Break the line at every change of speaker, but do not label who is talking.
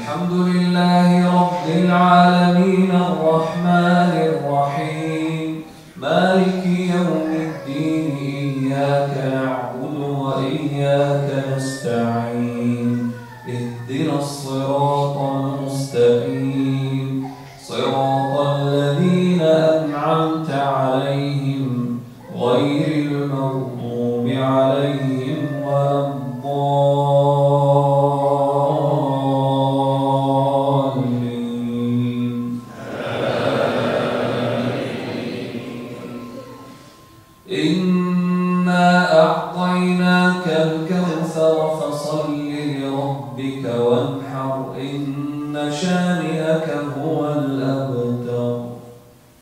الحمد لله رب العالمين الرحمن الرحيم مالك يوم الدين إياك نعبد وإياك نستعين اهدنا الصراط المستقيم صراط الذين أنعمت عليهم غير المغضوب عليهم ولا الضالين. إنا أعطيناك الكوثر فصل لربك وانحر إن شانئك هو الأبتر.